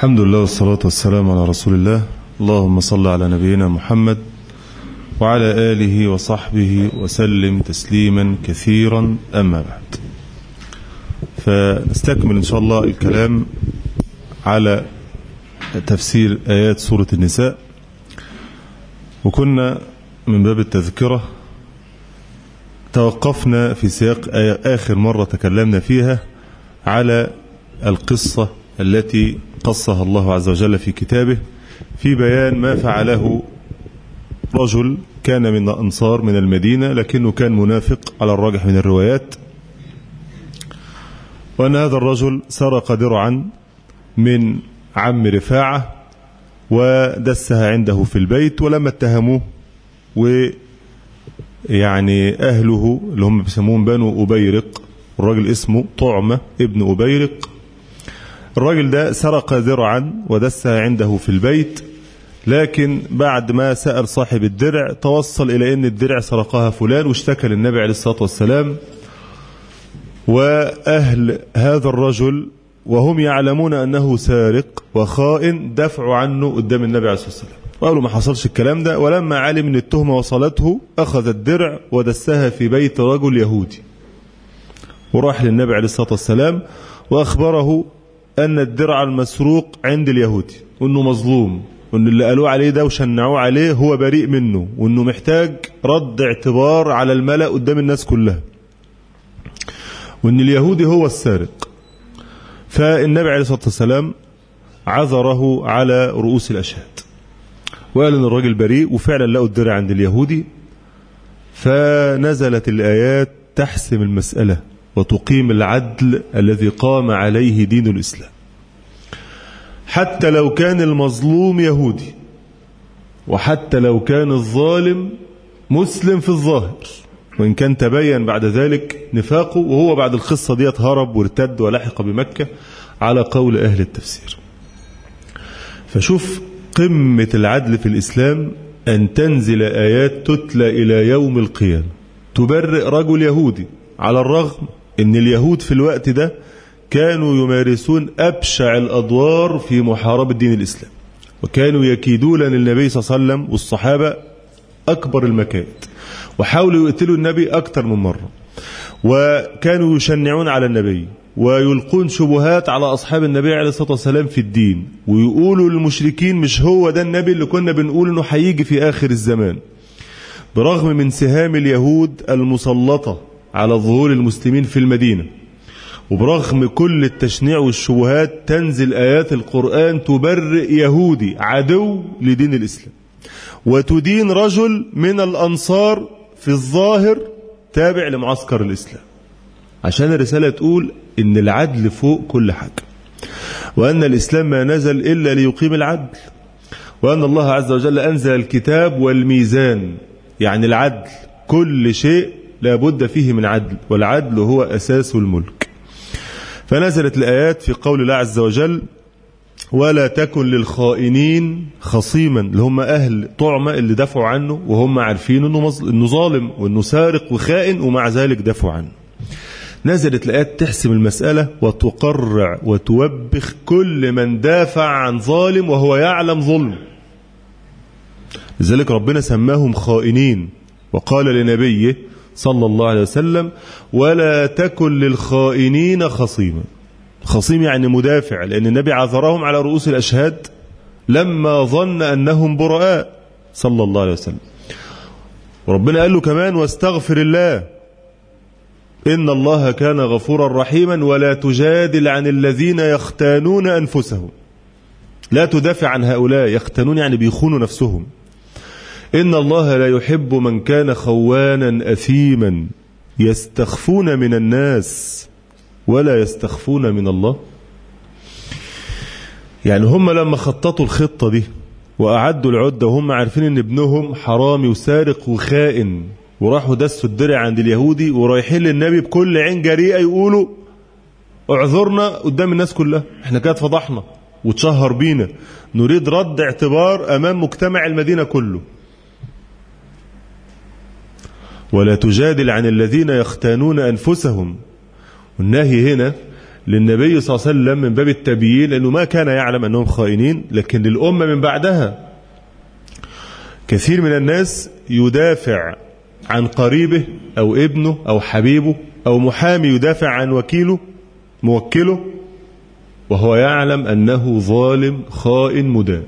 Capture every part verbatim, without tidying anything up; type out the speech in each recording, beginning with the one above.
الحمد لله والصلاة والسلام على رسول الله. اللهم صل على نبينا محمد وعلى آله وصحبه وسلم تسليما كثيرا، أما بعد. فنستكمل إن شاء الله الكلام على تفسير آيات سورة النساء، وكنا من باب التذكرة توقفنا في سياق آخر مرة تكلمنا فيها على القصة التي قصها الله عز وجل في كتابه في بيان ما فعله رجل كان من أنصار من المدينة، لكنه كان منافق على الراجح من الروايات، وأن هذا الرجل سرق درعا من عم رفاعة ودسها عنده في البيت، ولما اتهموه ويعني أهله اللي هم بيسموهم بنو أبيرق، الراجل اسمه طعمة ابن أبيرق، الراجل ده سرق درعا ودسها عنده في البيت، لكن بعد ما سأل صاحب الدرع توصل إلى أن الدرع سرقها فلان، واشتكى للنبي عليه الصلاة والسلام. وأهل هذا الرجل وهم يعلمون أنه سارق وخائن دفعوا عنه قدام النبي عليه الصلاة والسلام، وقالوا ما حصلش الكلام ده. ولما علم أن التهمة وصلته أخذ الدرع ودسها في بيت رجل يهودي، وراح للنبي عليه الصلاة والسلام وأخبره أن الدرع المسروق عند اليهودي، وأنه مظلوم، وأن اللي قالوه عليه ده وشنعوه عليه هو بريء منه، وأنه محتاج رد اعتبار على الملأ قدام الناس كلها، وأن اليهودي هو السارق. فالنبي عليه الصلاة والسلام عذره على رؤوس الأشهاد وقال أن الراجل بريء، وفعلا لقوا الدرع عند اليهودي. فنزلت الآيات تحسم المسألة وتقيم العدل الذي قام عليه دين الإسلام، حتى لو كان المظلوم يهودي، وحتى لو كان الظالم مسلم في الظاهر، وإن كان تبين بعد ذلك نفاقه، وهو بعد القصة ديت هرب وارتد ولحق بمكة على قول أهل التفسير. فشوف قمة العدل في الإسلام، أن تنزل آيات تتلى إلى يوم القيامة تبرئ رجل يهودي، على الرغم أن اليهود في الوقت ده كانوا يمارسون أبشع الأدوار في محاربة دين الإسلام، وكانوا يكيدون للنبي صلى الله عليه وسلم والصحابة أكبر المكائد، وحاولوا يقتلوا النبي أكثر من مرة، وكانوا يشنعون على النبي ويلقون شبهات على أصحاب النبي عليه الصلاة والسلام في الدين، ويقولوا للمشركين مش هو ده النبي اللي كنا بنقول إنه هيجي في آخر الزمان. برغم من سهام اليهود المسلطة على ظهور المسلمين في المدينة، وبرغم كل التشنيع والشبهات، تنزل آيات القرآن تبرئ يهودي عدو لدين الإسلام، وتدين رجل من الأنصار في الظاهر تابع لمعسكر الإسلام، عشان الرسالة تقول إن العدل فوق كل حاجة، وأن الإسلام ما نزل إلا ليقيم العدل، وأن الله عز وجل أنزل الكتاب والميزان، يعني العدل كل شيء لا بد فيه من عدل، والعدل هو أساس الملك. فنزلت الآيات في قول الله عز وجل: ولا تكن للخائنين خصيما، اللي هم أهل طعمة اللي دفعوا عنه وهم عارفين إنه إنه ظالم وإنه سارق وخائن، ومع ذلك دفعوا عنه. نزلت الآيات تحسم المسألة وتقرع وتوبخ كل من دافع عن ظالم وهو يعلم ظلم. لذلك ربنا سماهم خائنين، وقال لنبيه صلى الله عليه وسلم: ولا تكن للخائنين خصيما. خصيم يعني مدافع، لأن النبي عذرهم على رؤوس الأشهاد لما ظن أنهم براء صلى الله عليه وسلم. وربنا قال له كمان: واستغفر الله إن الله كان غفورا رحيما، ولا تجادل عن الذين يختانون أنفسهم. لا تدافع عن هؤلاء، يختانون يعني بيخونوا نفسهم. إن الله لا يحب من كان خوانا أثيما يستخفون من الناس ولا يستخفون من الله. يعني هم لما خططوا الخطة دي وأعدوا العدة وهم عارفين إن ابنهم حرامي وسارق وخائن، وراحوا دسوا الدرع عند اليهودي ورايحين للنبي بكل عين جريئة يقولوا: اعذرنا قدام الناس كلها، احنا كده اتفضحنا وتشهر بينا، نريد رد اعتبار أمام مجتمع المدينة كله. ولا تجادل عن الذين يختانون أنفسهم. والنهي هنا للنبي صلى الله عليه وسلم من باب التبيين، لأنه ما كان يعلم أنهم خائنين، لكن للأمة من بعدها كثير من الناس يدافع عن قريبه أو ابنه أو حبيبه، أو محامي يدافع عن وكيله موكله وهو يعلم أنه ظالم خائن مدان.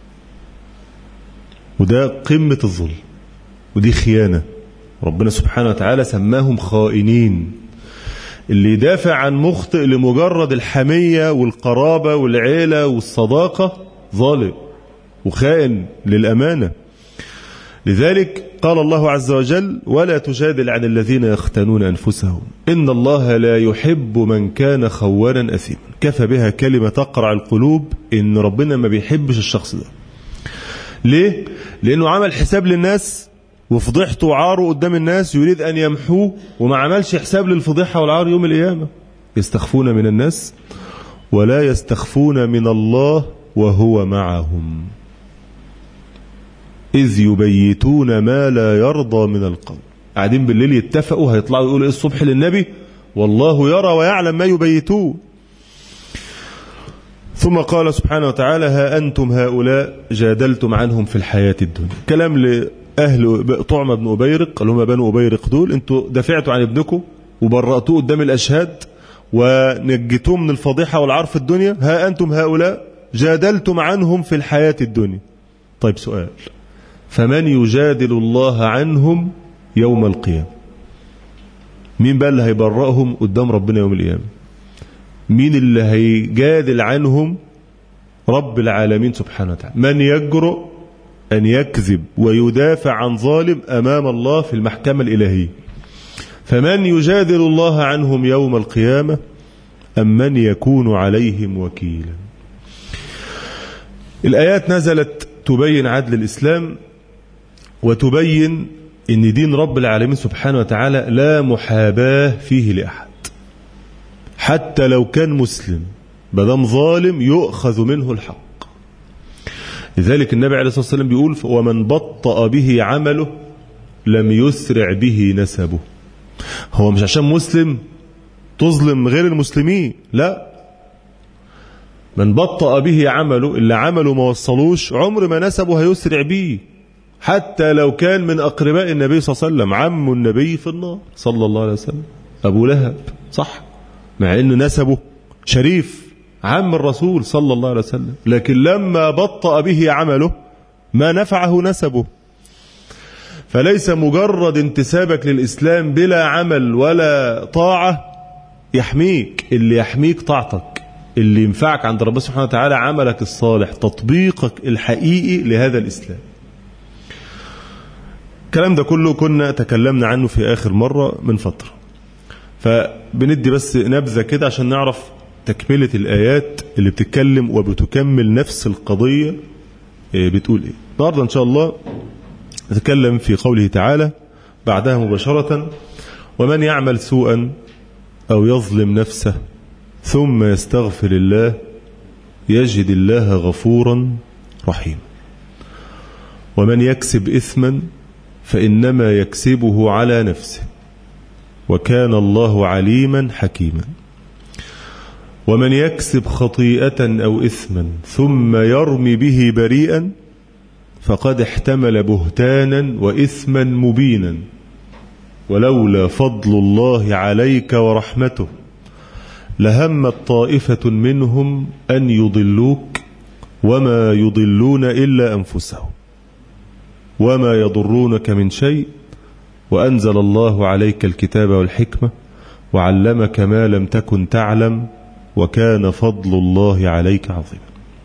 وده قمة الظلم، ودي خيانة. ربنا سبحانه وتعالى سماهم خائنين. اللي يدافع عن مخطئ لمجرد الحمية والقرابة والعيلة والصداقة ظالم وخائن للأمانة. لذلك قال الله عز وجل: ولا تجادل عن الذين يختانون أنفسهم إن الله لا يحب من كان خوانا أثيما. كفى بها كلمة تقرع القلوب إن ربنا ما بيحبش الشخص ده. ليه؟ لأنه عمل حساب للناس وفضحته وعاره قدام الناس، يريد أن يمحوه، وما عملش حساب للفضيحة والعار يوم القيامة. يستخفون من الناس ولا يستخفون من الله وهو معهم إذ يبيتون ما لا يرضى من القول. قاعدين بالليل يتفقوا هيطلعوا يقولوا إيه الصبح للنبي، والله يرى ويعلم ما يبيتون. ثم قال سبحانه وتعالى: ها أنتم هؤلاء جادلتم عنهم في الحياة الدنيا. كلام لأهل طعم بن أبيرق، اللي هم بنو أبيرق دول، انتوا دافعتوا عن ابنكم وبرأتوه قدام الأشهاد ونجيتوه من الفضيحة والعار في الدنيا. ها أنتم هؤلاء جادلتم عنهم في الحياة الدنيا. طيب سؤال: فمن يجادل الله عنهم يوم القيامة؟ مين بقى اللي هيبرأهم قدام ربنا يوم القيامة؟ مين اللي هيجادل عنهم؟ رب العالمين سبحانه وتعالى. من يجرؤ أن يكذب ويدافع عن ظالم أمام الله في المحكمة الإلهية؟ فمن يجادل الله عنهم يوم القيامة أم من يكون عليهم وكيلا؟ الآيات نزلت تبين عدل الإسلام وتبين أن دين رب العالمين سبحانه وتعالى لا محاباة فيه لأحد، حتى لو كان مسلم بدم ظالم يؤخذ منه الحق. لذلك النبي عليه الصلاة والسلام بيقول: ومن بطأ به عمله لم يسرع به نسبه. هو مش عشان مسلم تظلم غير المسلمين، لا، من بطأ به عمله، اللي عمله ما وصلوش عمر ما نسبه هيسرع به، حتى لو كان من أقرباء النبي صلى الله عليه وسلم. عم النبي في النار صلى الله عليه وسلم أبو لهب، صح، مع أنه نسبه شريف، عم الرسول صلى الله عليه وسلم، لكن لما بطأ به عمله ما نفعه نسبه. فليس مجرد انتسابك للإسلام بلا عمل ولا طاعة يحميك. اللي يحميك طاعتك، اللي ينفعك عند ربنا سبحانه وتعالى عملك الصالح، تطبيقك الحقيقي لهذا الإسلام. الكلام ده كله كنا تكلمنا عنه في آخر مرة من فترة، فبندي بس نبذة كده عشان نعرف تكملة الآيات اللي بتتكلم وبتكمل نفس القضية بتقول إيه. النهارده إن شاء الله نتكلم في قوله تعالى بعدها مباشرة: ومن يعمل سوءا أو يظلم نفسه ثم يستغفر الله يجد الله غفورا رحيما. ومن يكسب إثما فإنما يكسبه على نفسه وكان الله عليما حكيما. ومن يكسب خطيئة أو إثما ثم يرمي به بريئا فقد احتمل بهتانا وإثما مبينا ولولا فضل الله عليك ورحمته لهمت طائفة منهم أن يضلوك وما يضلون إلا أنفسهم وما يضرونك من شيء وأنزل الله عليك الكتاب والحكمة وعلمك ما لم تكن تعلم وكان فضل الله عليك عظيما.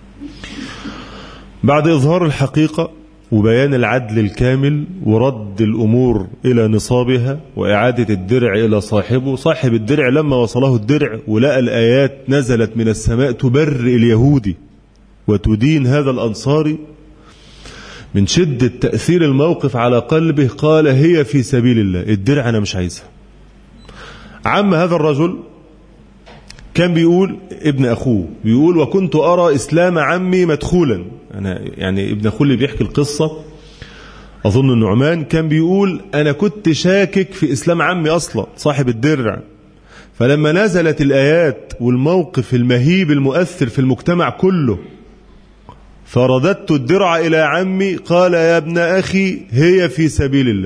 بعد إظهار الحقيقة وبيان العدل الكامل ورد الأمور إلى نصابها وإعادة الدرع إلى صاحبه، صاحب الدرع لما وصله الدرع ولقى الآيات نزلت من السماء تبرئ اليهودي وتدين هذا الأنصاري، من شدة تأثير الموقف على قلبه قال: هي في سبيل الله، الدرع أنا مش عايزها. عم هذا الرجل كان بيقول، ابن أخوه بيقول: وكنت أرى إسلام عمي مدخولا. أنا يعني ابن أخوه اللي بيحكي القصة أظن النعمان كان بيقول: أنا كنت شاكك في إسلام عمي أصلا صاحب الدرع، فلما نزلت الآيات والموقف المهيب المؤثر في المجتمع كله، فرددت الدرع إلى عمي قال يا ابن أخي هي في سبيل الله.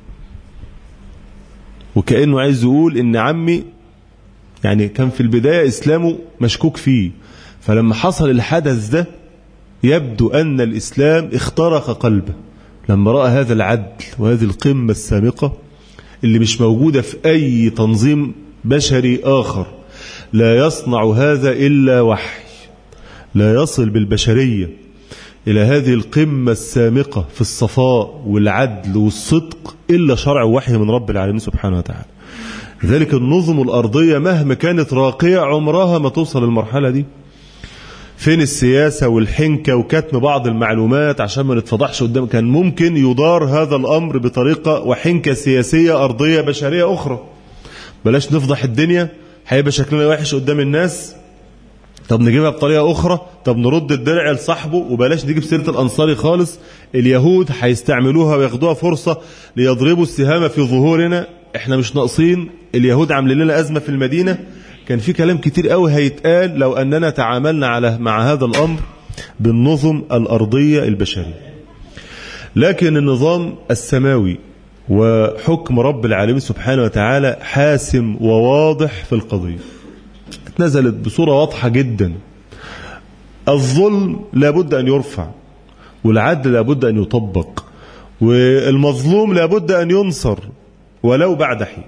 وكأنه عايز يقول إن عمي يعني كان في البداية إسلامه مشكوك فيه، فلما حصل الحدث ده يبدو أن الإسلام اخترق قلبه لما رأى هذا العدل وهذه القمة السامقة اللي مش موجودة في أي تنظيم بشري آخر. لا يصنع هذا إلا وحي، لا يصل بالبشرية إلى هذه القمة السامقة في الصفاء والعدل والصدق إلا شرع وحي من رب العالمين سبحانه وتعالى. لذلك النظم الأرضية مهما كانت راقية عمرها ما توصل للمرحلة دي. فين السياسة والحنكة وكتم بعض المعلومات عشان ما نتفضحش قدام؟ كان ممكن يدار هذا الأمر بطريقة وحنكة سياسية أرضية بشرية أخرى. بلاش نفضح الدنيا، هيبقى شكلنا وحش قدام الناس. طب نجيبها بطريقة أخرى، طب نرد الدرع لصاحبه، وبلاش نجيب سيرة الأنصاري خالص. اليهود هيستعملوها وياخدوها فرصة ليضربوا السهام في ظهورنا. احنا مش ناقصين، اليهود عاملين لنا أزمة في المدينة. كان في كلام كتير قوي هيتقال لو أننا تعاملنا على مع هذا الأمر بالنظم الأرضية البشرية. لكن النظام السماوي وحكم رب العالمين سبحانه وتعالى حاسم وواضح في القضية. نزلت بصورة واضحة جدا. الظلم لابد أن يرفع، والعدل لابد أن يطبق، والمظلوم لابد أن ينصر ولو بعد حين.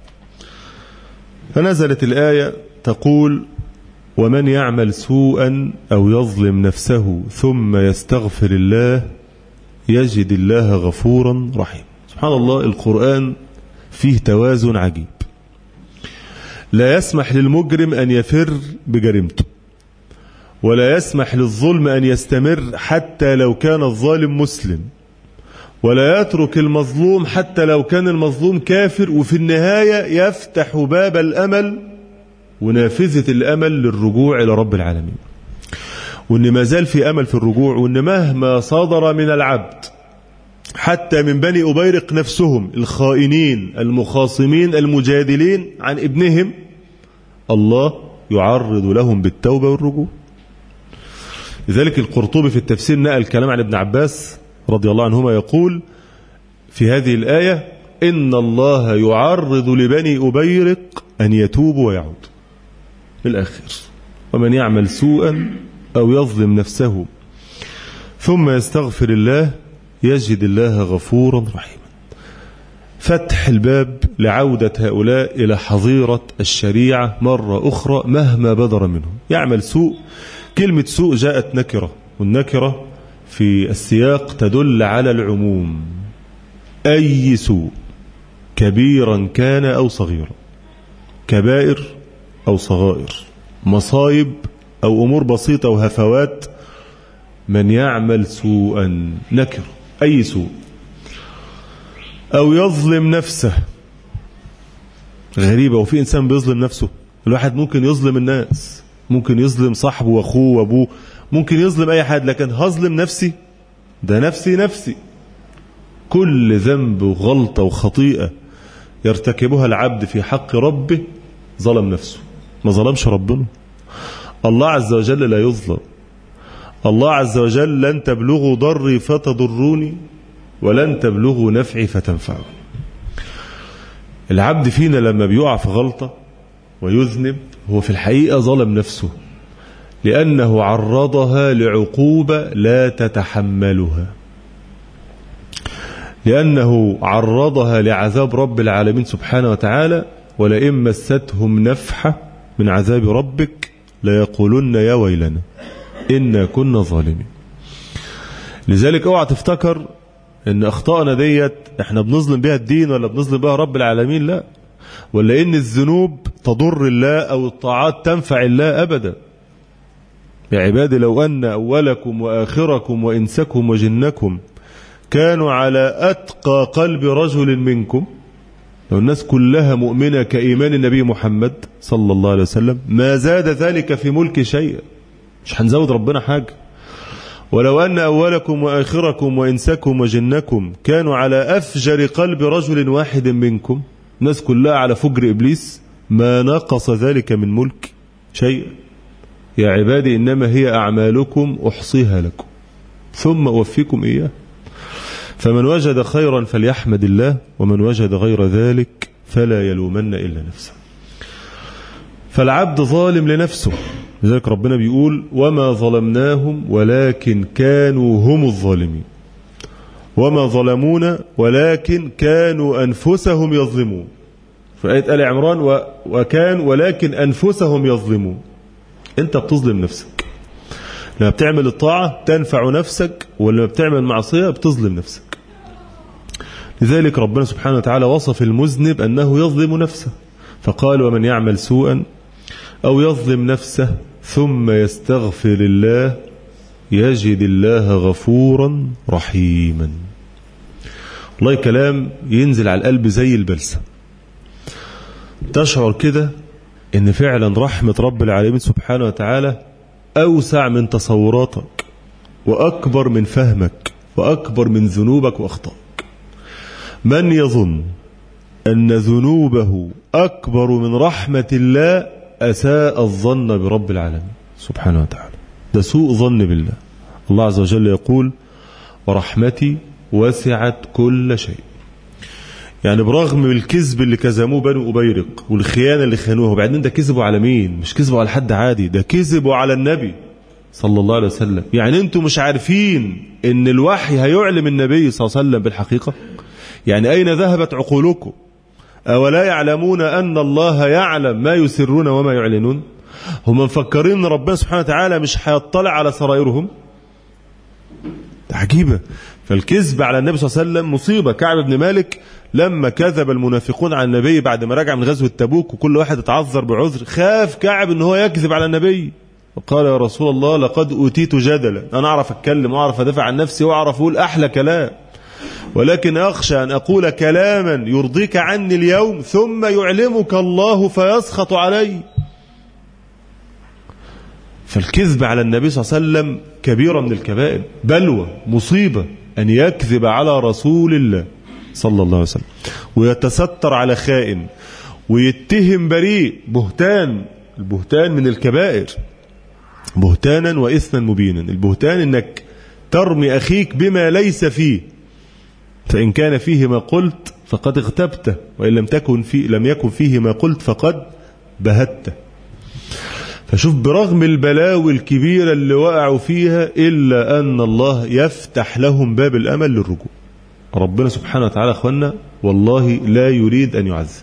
فنزلت الآية تقول ومن يعمل سوءا أو يظلم نفسه ثم يستغفر الله يجد الله غفورا رحيما. سبحان الله، القرآن فيه توازن عجيب. لا يسمح للمجرم أن يفر بجريمته، ولا يسمح للظلم أن يستمر حتى لو كان الظالم مسلم، ولا يترك المظلوم حتى لو كان المظلوم كافر. وفي النهاية يفتح باب الأمل ونافذة الأمل للرجوع إلى رب العالمين، وإن ما زال في أمل في الرجوع، وإن مهما صدر من العبد حتى من بني أبيرق نفسهم الخائنين المخاصمين المجادلين عن ابنهم، الله يعرض لهم بالتوبة والرجوع. لذلك القرطبي في التفسير نقل الكلام عن ابن عباس رضي الله عنهما يقول في هذه الآية إن الله يعرض لبني أبيرق أن يتوبوا ويعودوا بالآخر. ومن يعمل سوءا أو يظلم نفسه ثم يستغفر الله يجد الله غفورا رحيما. فتح الباب لعودة هؤلاء إلى حظيرة الشريعة مرة أخرى مهما بدر منهم. يعمل سوء، كلمة سوء جاءت نكرة، والنكرة في السياق تدل على العموم. أي سوء كبيرا كان أو صغيرا، كبائر أو صغائر، مصايب أو أمور بسيطة وهفوات، من يعمل سوءا نكر أي سوء أو يظلم نفسه. غريبة، وفي إنسان بيظلم نفسه؟ الواحد ممكن يظلم الناس، ممكن يظلم صاحبه وأخوه وأبوه، ممكن يظلم أي حد، لكن هظلم نفسي؟ ده نفسي نفسي. كل ذنب وغلطة وخطيئة يرتكبها العبد في حق ربه ظلم نفسه، ما ظلمش ربنا. الله عز وجل لا يظلم. الله عز وجل لن تبلغوا ضري فتضروني ولن تبلغوا نفعي فتنفعوني. العبد فينا لما بيقع في غلطة ويذنب هو في الحقيقة ظلم نفسه، لأنه عرضها لعقوبة لا تتحملها، لأنه عرضها لعذاب رب العالمين سبحانه وتعالى. ولئن مستهم نفحة من عذاب ربك ليقولن يا ويلنا إنا كنا ظالمين. لذلك اوعى تفتكر ان اخطائنا ديت احنا بنظلم بها الدين ولا بنظلم بها رب العالمين، لا، ولا ان الذنوب تضر الله او الطاعات تنفع الله ابدا. يا عبادي لو ان اولكم واخركم وانسكم وجنكم كانوا على اتقى قلب رجل منكم، لو الناس كلها مؤمنة كإيمان النبي محمد صلى الله عليه وسلم ما زاد ذلك في ملك شيئا، مش هنزود ربنا حاجة. ولو أن أولكم وآخركم وإنسكم وجنكم كانوا على أفجر قلب رجل واحد منكم، الناس كلها على فجر إبليس، ما نقص ذلك من ملك شيء. يا عبادي إنما هي أعمالكم أحصيها لكم ثم أوفيكم إياه. فمن وجد خيرا فليحمد الله، ومن وجد غير ذلك فلا يلومن إلا نفسه. فالعبد ظالم لنفسه، لذلك ربنا بيقول وما ظلمناهم ولكن كانوا هم الظالمين، وما ظلمونا ولكن كانوا أنفسهم يظلمون. في آية آل عمران وكان ولكن أنفسهم يظلمون. أنت بتظلم نفسك لما بتعمل الطاعة تنفع نفسك، ولما بتعمل معصية بتظلم نفسك. لذلك ربنا سبحانه وتعالى وصف المذنب أنه يظلم نفسه، فقال ومن يعمل سوءا أو يظلم نفسه ثم يستغفر الله يجد الله غفورا رحيما. والله كلام ينزل على القلب زي البلسم. تشعر كده ان فعلا رحمة رب العالمين سبحانه وتعالى أوسع من تصوراتك، وأكبر من فهمك، وأكبر من ذنوبك وأخطائك. من يظن أن ذنوبه أكبر من رحمة الله أساء الظن برب العالمين سبحانه وتعالى. ده سوء ظن بالله. الله عز وجل يقول ورحمتي وسعت كل شيء. يعني برغم الكذب اللي كذبوه بنو أبيرق والخيانة اللي خانوها، وبعدين ده كذبوا على مين؟ مش كذبوا على حد عادي، ده كذبوا على النبي صلى الله عليه وسلم. يعني انتوا مش عارفين ان الوحي هيعلم النبي صلى الله عليه وسلم بالحقيقة؟ يعني أين ذهبت عقولكم؟ أولا يعلمون أن الله يعلم ما يسرون وما يعلنون؟ هم مفكرين ان ربنا سبحانه وتعالى مش هيطلع على سرائرهم؟ عجيبة. فالكذب على النبي صلى الله عليه وسلم مصيبة. كعب بن مالك لما كذب المنافقون على النبي بعد ما رجع من غزوة تبوك وكل واحد اتعذر بعذر، خاف كعب ان هو يكذب على النبي، وقال يا رسول الله لقد أوتيت جدلا، أنا أعرف أتكلم وأعرف أدافع عن نفسي وأعرف أقول أحلى كلام، ولكن أخشى أن أقول كلاما يرضيك عني اليوم ثم يعلمك الله فيسخط علي. فالكذب على النبي صلى الله عليه وسلم كبيرة من الكبائر، بلوى، مصيبة أن يكذب على رسول الله صلى الله عليه وسلم ويتستر على خائن ويتهم بريء. بهتان، البهتان من الكبائر، بهتانا وإثما مبينا. البهتان أنك ترمي أخيك بما ليس فيه، فإن كان فيه ما قلت فقد اغتبته، وإن لم تكن فيه لم يكن فيه ما قلت فقد بهته. فشوف برغم البلاوي الكبيرة اللي وقعوا فيها إلا أن الله يفتح لهم باب الأمل للرجوع. ربنا سبحانه وتعالى أخوانا والله لا يريد أن يعذب.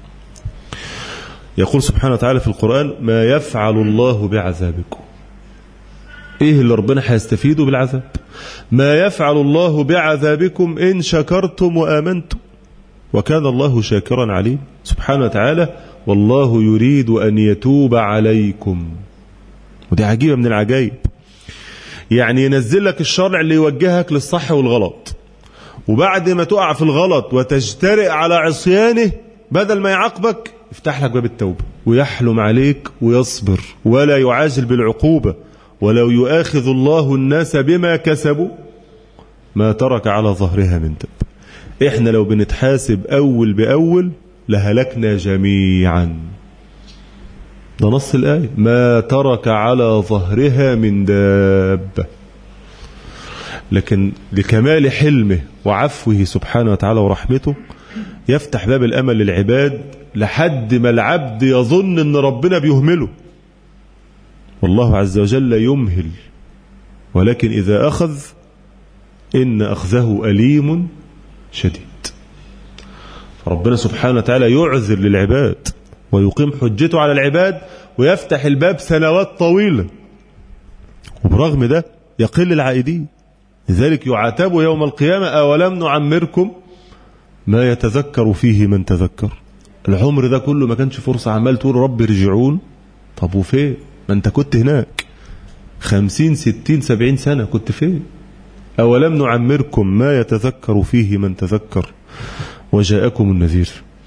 يقول سبحانه وتعالى في القرآن ما يفعل الله بعذابكم. إيه اللي ربنا هيستفيده بالعذاب؟ ما يفعل الله بعذابكم إن شكرتم وآمنتم وكان الله شاكرا عليم سبحانه وتعالى. والله يريد أن يتوب عليكم. ودي عجيبة من العجائب. يعني ينزل لك الشرع اللي يوجهك للصح والغلط، وبعد ما تقع في الغلط وتجترئ على عصيانه بدل ما يعاقبك يفتح لك باب التوبة ويحلم عليك ويصبر ولا يعاجل بالعقوبة. ولو يؤاخذ الله الناس بما كسبوا ما ترك على ظهرها من دب. احنا لو بنتحاسب أول بأول لهلكنا جميعا. ده نص الآية ما ترك على ظهرها من دابة. لكن لكمال حلمه وعفوه سبحانه وتعالى ورحمته يفتح باب الأمل للعباد لحد ما العبد يظن أن ربنا بيهمله. والله عز وجل يمهل، ولكن إذا أخذ إن أخذه أليم شديد. ربنا سبحانه وتعالى يعذر للعباد ويقيم حجته على العباد ويفتح الباب سنوات طويلة، وبرغم ده يقل العائدين. لذلك يعاتبوا يوم القيامة أولم نعمركم ما يتذكر فيه من تذكر. العمر ده كله ما كانش فرصة عمال تقول رب رجعون. طب وفين؟ ما انت كنت هناك خمسين ستين سبعين سنة، كنت فين؟ أولم نعمركم ما يتذكر فيه من تذكر وجاءكم النذير.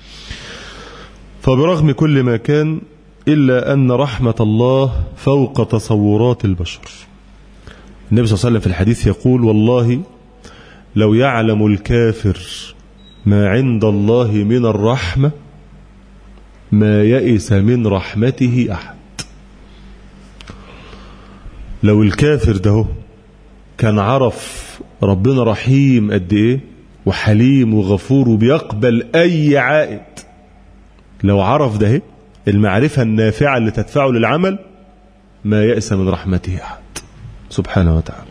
فبرغم كل ما كان إلا أن رحمة الله فوق تصورات البشر. النبي صلى الله عليه وسلم في الحديث يقول والله لو يعلم الكافر ما عند الله من الرحمة ما يئس من رحمته أحد. لو الكافر ده كان عرف ربنا رحيم قد إيه وحليم وغفور وبيقبل أي عائد، لو عرف ده المعرفة النافعة اللي تدفعه للعمل، ما يئس من رحمته أحد سبحانه وتعالى.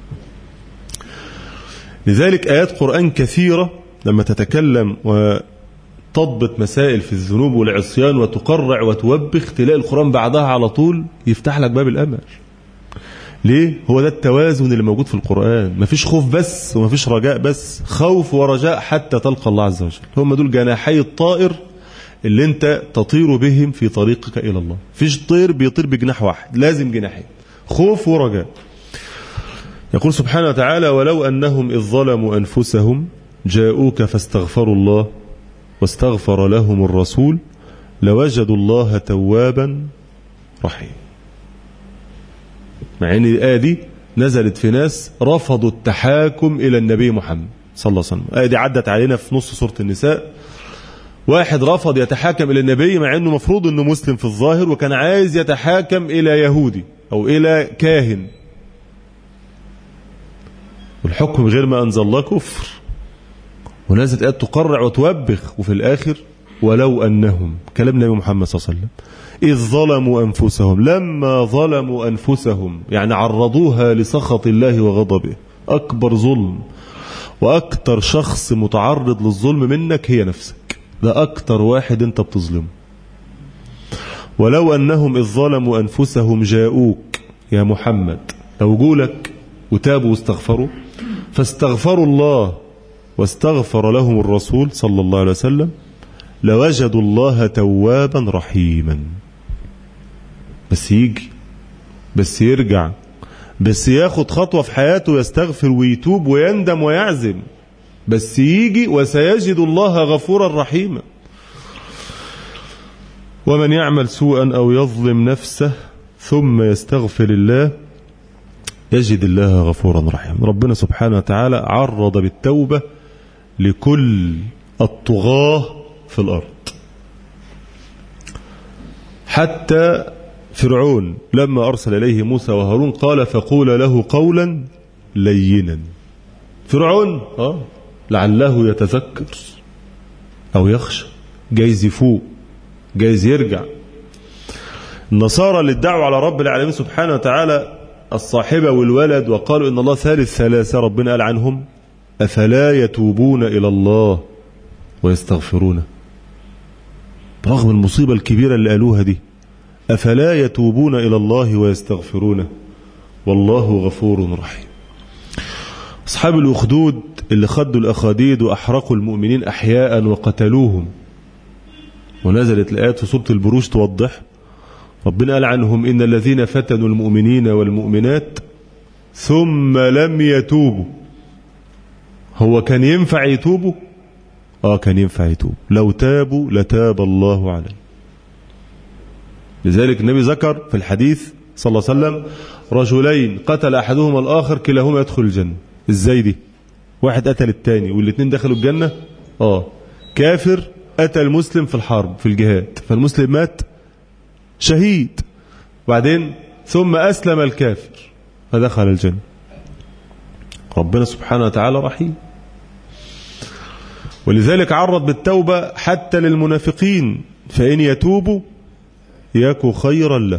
لذلك آيات قرآن كثيرة لما تتكلم وتضبط مسائل في الذنوب والعصيان وتقرع وتوبخ، تلاقي القرآن بعدها على طول يفتح لك باب الأمل. ليه؟ هو ده التوازن اللي موجود في القرآن. مفيش خوف بس ومفيش رجاء بس، خوف ورجاء حتى تلقى الله عز وجل. هم دول جناحي الطائر اللي انت تطير بهم في طريقك إلى الله. فيش طير بيطير بجناح واحد، لازم جناحين، خوف ورجاء. يقول سبحانه وتعالى: ولو أنهم إذ ظلموا أنفسهم جاءوك فاستغفروا الله واستغفر لهم الرسول لوجدوا الله توابا رحيما. مع ان الآية دي نزلت في ناس رفضوا التحاكم إلى النبي محمد صلى الله عليه وسلم. الآية دي عدت علينا في نص سورة النساء. واحد رفض يتحاكم إلى النبي مع أنه مفروض أنه مسلم في الظاهر، وكان عايز يتحاكم إلى يهودي أو إلى كاهن، والحكم غير ما أنزل الله كفر. ونزلت آيات تقرع وتوبخ، وفي الآخر ولو أنهم، كلام النبي محمد صلى الله عليه وسلم، إذ ظلموا أنفسهم، لما ظلموا أنفسهم يعني عرضوها لسخط الله وغضبه. أكبر ظلم وأكتر شخص متعرض للظلم منك هي نفسك، ده أكتر واحد أنت بتظلمه. ولو أنهم إذ ظلموا أنفسهم جاءوك يا محمد، لو جولك وتابوا واستغفروا، فاستغفروا الله واستغفر لهم الرسول صلى الله عليه وسلم لوجدوا الله توابا رحيما. بس يجي، بس يرجع، بس ياخد خطوة في حياته يستغفر ويتوب ويندم ويعزم، بس يجي وسيجد الله غفورا رحيما. ومن يعمل سوءا أو يظلم نفسه ثم يستغفر الله يجد الله غفورا رحيما. ربنا سبحانه وتعالى عرض بالتوبة لكل الطغاة في الأرض. حتى فرعون لما أرسل إليه موسى وهارون قال فقول له قولا لينا. فرعون آه لعله يتذكر أو يخشى، جايز يفوق، جايز يرجع. النصارى اللي ادعوا على رب العالمين سبحانه وتعالى الصاحبة والولد وقالوا إن الله ثالث ثلاثة، ربنا قال عنهم أفلا يتوبون إلى الله ويستغفرونه. رغم المصيبة الكبيرة اللي قالوها دي، أفلا يتوبون إلى الله ويستغفرونه والله غفور رحيم. أصحاب الأخدود اللي خدوا الأخاديد وأحرقوا المؤمنين أحياء وقتلوهم، ونزلت الآيات في سورة البروج توضح. ربنا قال عنهم إن الذين فتنوا المؤمنين والمؤمنات ثم لم يتوبوا. هو كان ينفع يتوبوا؟ آه كان ينفع يتوب، لو تابوا لتاب الله عليه. لذلك النبي ذكر في الحديث صلى الله عليه وسلم رجلين قتل أحدهما الآخر كلاهما يدخل الجنة. إزاي دي؟ واحد قتل الثاني والاثنين دخلوا الجنة. آه كافر قتل مسلم في الحرب في الجهاد، فالمسلم مات شهيد، بعدين ثم أسلم الكافر فدخل الجنة. ربنا سبحانه وتعالى رحيم. ولذلك عرض بالتوبة حتى للمنافقين، فإن يتوبوا يكو خيرا له.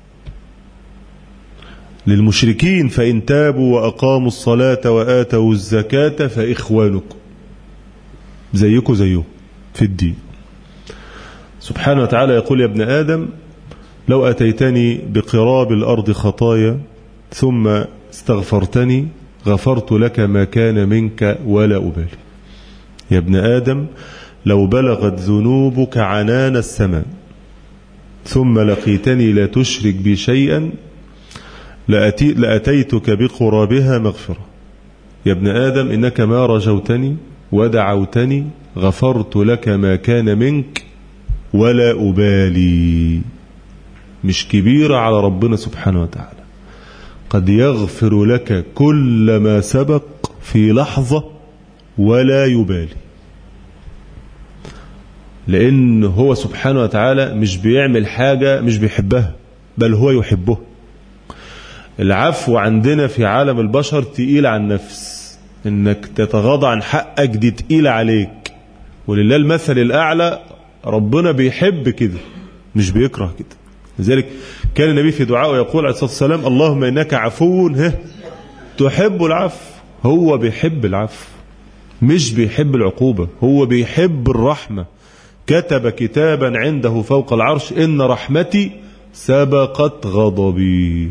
للمشركين فإن تابوا وأقاموا الصلاة وآتوا الزكاة فإخوانكم، زيكم زيهم في الدين. سبحانه وتعالى يقول يا ابن آدم لو أتيتني بقراب الأرض خطايا ثم استغفرتني غفرت لك ما كان منك ولا أبالي. يا ابن آدم لو بلغت ذنوبك عنان السماء ثم لقيتني لا تشرك بي شيئا لأتي لأتيتك بقرابها مغفرة. يا ابن آدم إنك ما رجوتني ودعوتني غفرت لك ما كان منك ولا أبالي. مش كبيرة على ربنا سبحانه وتعالى، قد يغفر لك كل ما سبق في لحظة ولا يبالي. لأن هو سبحانه وتعالى مش بيعمل حاجة مش بيحبها، بل هو يحبه. العفو عندنا في عالم البشر تقيل على النفس، انك تتغاضى عن حقك دي تقيلة عليك، ولله المثل الأعلى. ربنا بيحب كده مش بيكره كده. لذلك كان النبي في دعائه يقول عليه الصلاة والسلام: اللهم إنك عفو تحب العفو. هو بيحب العفو مش بيحب العقوبة، هو بيحب الرحمة. كتب كتابا عنده فوق العرش: إن رحمتي سبقت غضبي.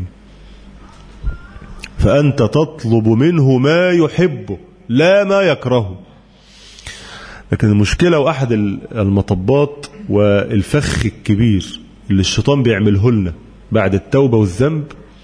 فأنت تطلب منه ما يحبه لا ما يكرهه. لكن المشكلة وأحد المطبات والفخ الكبير اللي الشيطان بيعمله لنا بعد التوبة والذنب،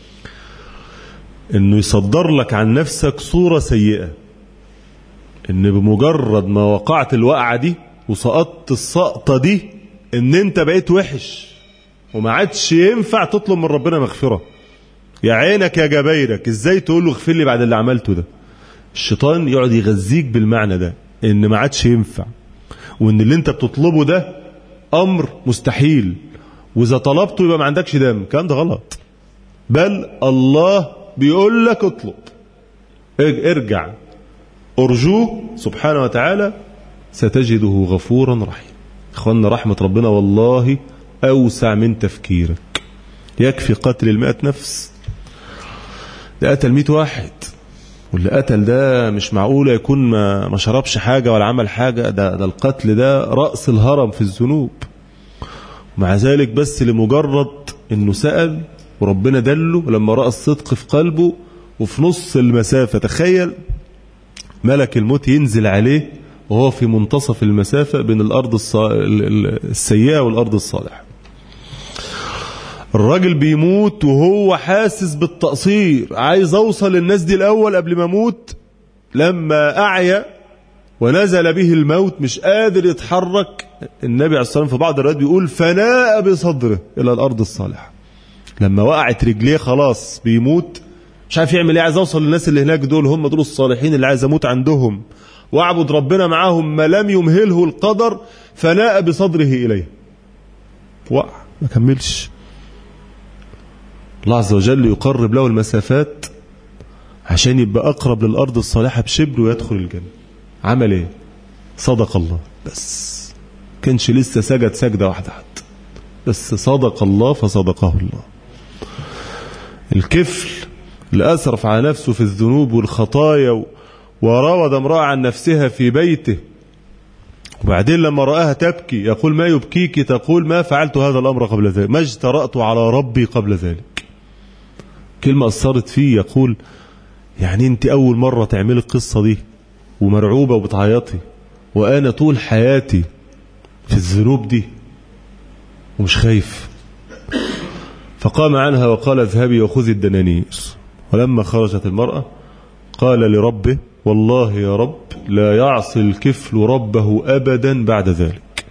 إنه يصدر لك عن نفسك صورة سيئة، إن بمجرد ما وقعت الوقعة دي وسقطت السقطة دي إن أنت بقيت وحش وما عادش ينفع تطلب من ربنا مغفرة. يا عينك يا جبايرك، إزاي تقول له اغفر لي بعد اللي عملته ده؟ الشيطان يقعد يغذيك بالمعنى ده، إن ما عادش ينفع، وإن اللي أنت بتطلبه ده أمر مستحيل، وإذا طلبته يبقى ما عندكش دم. كان ده غلط، بل الله بيقول لك اطلب، ارجع، ارجوه سبحانه وتعالى ستجده غفورا رحيم. اخوانا رحمة ربنا والله أوسع من تفكيرك. يكفي قتل المئة نفس، ده قتل مئة واحد، واللي قتل ده مش معقولة يكون ما, ما شربش حاجة ولا عمل حاجة. ده, ده القتل ده رأس الهرم في الذنوب. مع ذلك بس لمجرد انه سأل وربنا دله لما رأى الصدق في قلبه، وفي نص المسافة تخيل ملك الموت ينزل عليه وهو في منتصف المسافة بين الأرض السيئة والأرض الصالحة. الراجل بيموت وهو حاسس بالتقصير، عايز أوصل للناس دي الأول قبل ما أموت. لما أعيا ونزل به الموت مش قادر يتحرك، النبي عليه الصلاة والسلام في بعض الروايات بيقول فناء بصدره إلى الأرض الصالحة. لما وقعت رجليه خلاص بيموت، مش عارف يعمل ايه، عايز اوصل للناس اللي هناك دول، هم دول الصالحين اللي عايز اموت عندهم واعبد ربنا معاهم ما لم يمهله القدر. فناء بصدره اليه، وقع ما كملش. الله عز وجل يقرب له المسافات عشان يبقى اقرب للارض الصالحه بشبر ويدخل الجنه. عمل ايه؟ صدق الله، بس كانش لسه سجد سجده واحده حتى، بس صدق الله فصدقه الله. الكفل اللي أسرف على نفسه في الذنوب والخطايا وراود امرأة عن نفسها في بيته، وبعدين لما رآها تبكي يقول ما يبكيك؟ تقول ما فعلت هذا الأمر قبل ذلك، ما اجترأت على ربي قبل ذلك. كلمة أثرت فيه، يقول يعني أنت أول مرة تعملي القصة دي ومرعوبة وبتعيطي، وأنا طول حياتي في الذنوب دي ومش خايف. فقام عنها وقال اذهبي وخذي الدنانير. ولما خرجت المرأة قال لربه والله يا رب لا يعصي الكفل ربه أبدا بعد ذلك.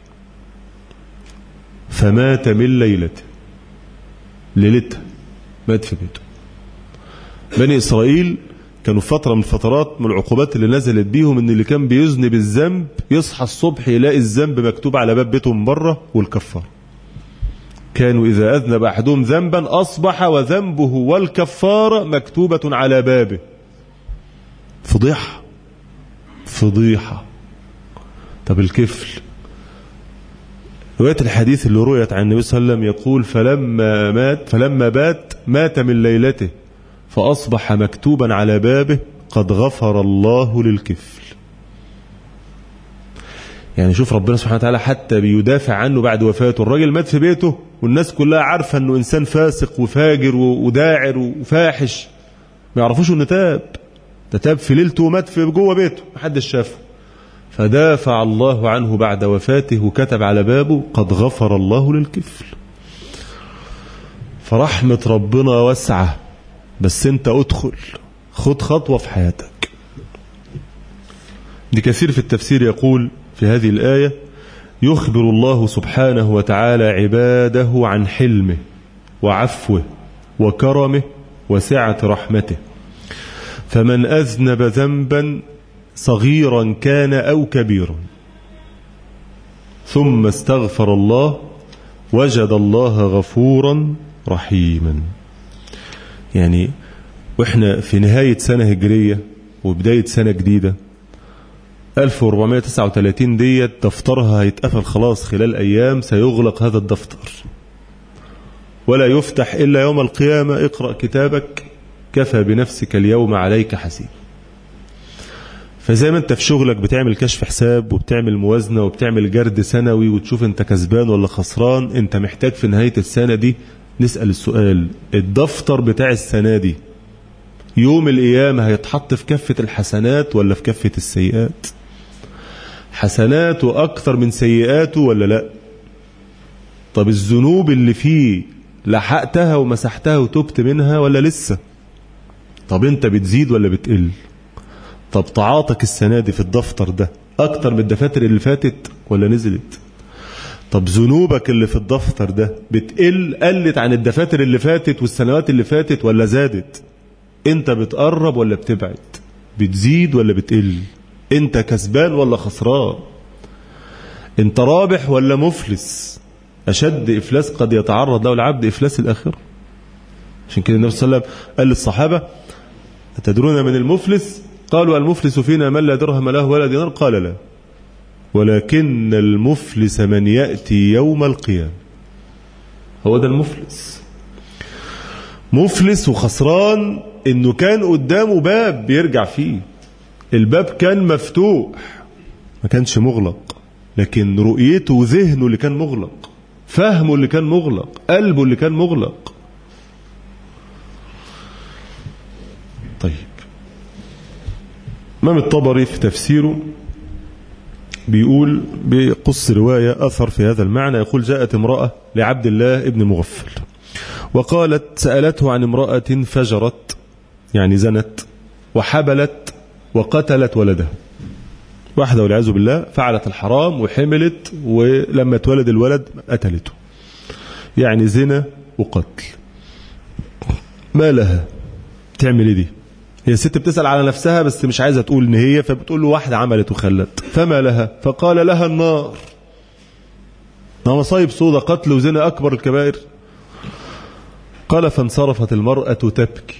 فمات من ليلته، ليلتها مات في بيته. بني إسرائيل كانوا فترة من الفترات من العقوبات اللي نزلت بيهم ان اللي كان بيذنب الذنب يصحى الصبح يلاقي الذنب مكتوب على باب بيته من بره والكفار. كانوا إذا أذنب أحدهم ذنبا أصبح وذنبه والكفارة مكتوبة على بابه. فضيحة فضيحة. طب الكفل، رواية الحديث اللي رويت عن النبي صلى الله عليه وسلم يقول فلما مات فلما بات مات من ليلته فأصبح مكتوبا على بابه قد غفر الله للكفل. يعني شوف ربنا سبحانه وتعالى حتى بيدافع عنه بعد وفاته. الراجل مات في بيته والناس كلها عارفة انه انسان فاسق وفاجر وداعر وفاحش، ما يعرفوش انه تاب. ده تاب في ليلته ومات في جوه بيته محدش شافه. فدافع الله عنه بعد وفاته وكتب على بابه قد غفر الله للكفل. فرحمة ربنا واسعة، بس انت ادخل خد خطوة في حياتك. دي كثير في التفسير يقول في هذه الآية يخبر الله سبحانه وتعالى عباده عن حلمه وعفوه وكرمه وسعة رحمته. فمن أذنب ذنبا صغيرا كان أو كبيرا ثم استغفر الله وجد الله غفورا رحيما. يعني وإحنا في نهاية سنة هجرية وبداية سنة جديدة، ألف وأربعمائة وتسعة وثلاثين ديت دفترها هيتقفل خلاص، خلال أيام سيغلق هذا الدفتر ولا يفتح إلا يوم القيامة. اقرأ كتابك كفى بنفسك اليوم عليك حسيب. فزي ما انت في شغلك بتعمل كشف حساب وبتعمل موازنة وبتعمل جرد سنوي وتشوف انت كسبان ولا خسران، انت محتاج في نهاية السنة دي نسأل السؤال: الدفتر بتاع السنة دي يوم القيامة هيتحط في كفة الحسنات ولا في كفة السيئات؟ حسناته أكثر من سيئاته ولا لا؟ طب الذنوب اللي فيه لحقتها ومسحتها وتبت منها ولا لسه؟ طب انت بتزيد ولا بتقل؟ طب طاعاتك السنة دي في الدفتر ده أكتر من الدفاتر اللي فاتت ولا نزلت؟ طب ذنوبك اللي في الدفتر ده بتقل قلت عن الدفاتر اللي فاتت والسنوات اللي فاتت ولا زادت؟ انت بتقرب ولا بتبعد؟ بتزيد ولا بتقل؟ انت كسبان ولا خسران؟ انت رابح ولا مفلس؟ أشد إفلاس قد يتعرض له العبد إفلاس الآخرة. عشان كده النبي صلى الله عليه وسلم قال للصحابة: أتدرون من المفلس؟ قالوا: المفلس فينا من لا درهم له ولا دينار. قال: لا، ولكن المفلس من يأتي يوم القيامة. هو ده المفلس. مفلس وخسران إنه كان قدامه باب بيرجع فيه، الباب كان مفتوح ما كانش مغلق، لكن رؤيته وذهنه اللي كان مغلق، فهمه اللي كان مغلق، قلبه اللي كان مغلق. طيب، إمام الطبري في تفسيره بيقول، بيقص رواية أثر في هذا المعنى، يقول: جاءت امرأة لعبد الله ابن مغفل وقالت: سألته عن امرأة فجرت، يعني زنت، وحبلت وقتلت ولدها. واحدة والعياذ بالله فعلت الحرام وحملت، ولما اتولد الولد قتلته، يعني زنا وقتل. ما لها؟ تعمل ايه دي؟ هي الست بتسأل على نفسها بس مش عايزة تقول ان هي، فبتقول له واحدة عملت وخلت. فما لها؟ فقال: لها النار. مصايب سودة، قتل وزنا أكبر الكبائر. قال: فانصرفت المرأة تبكي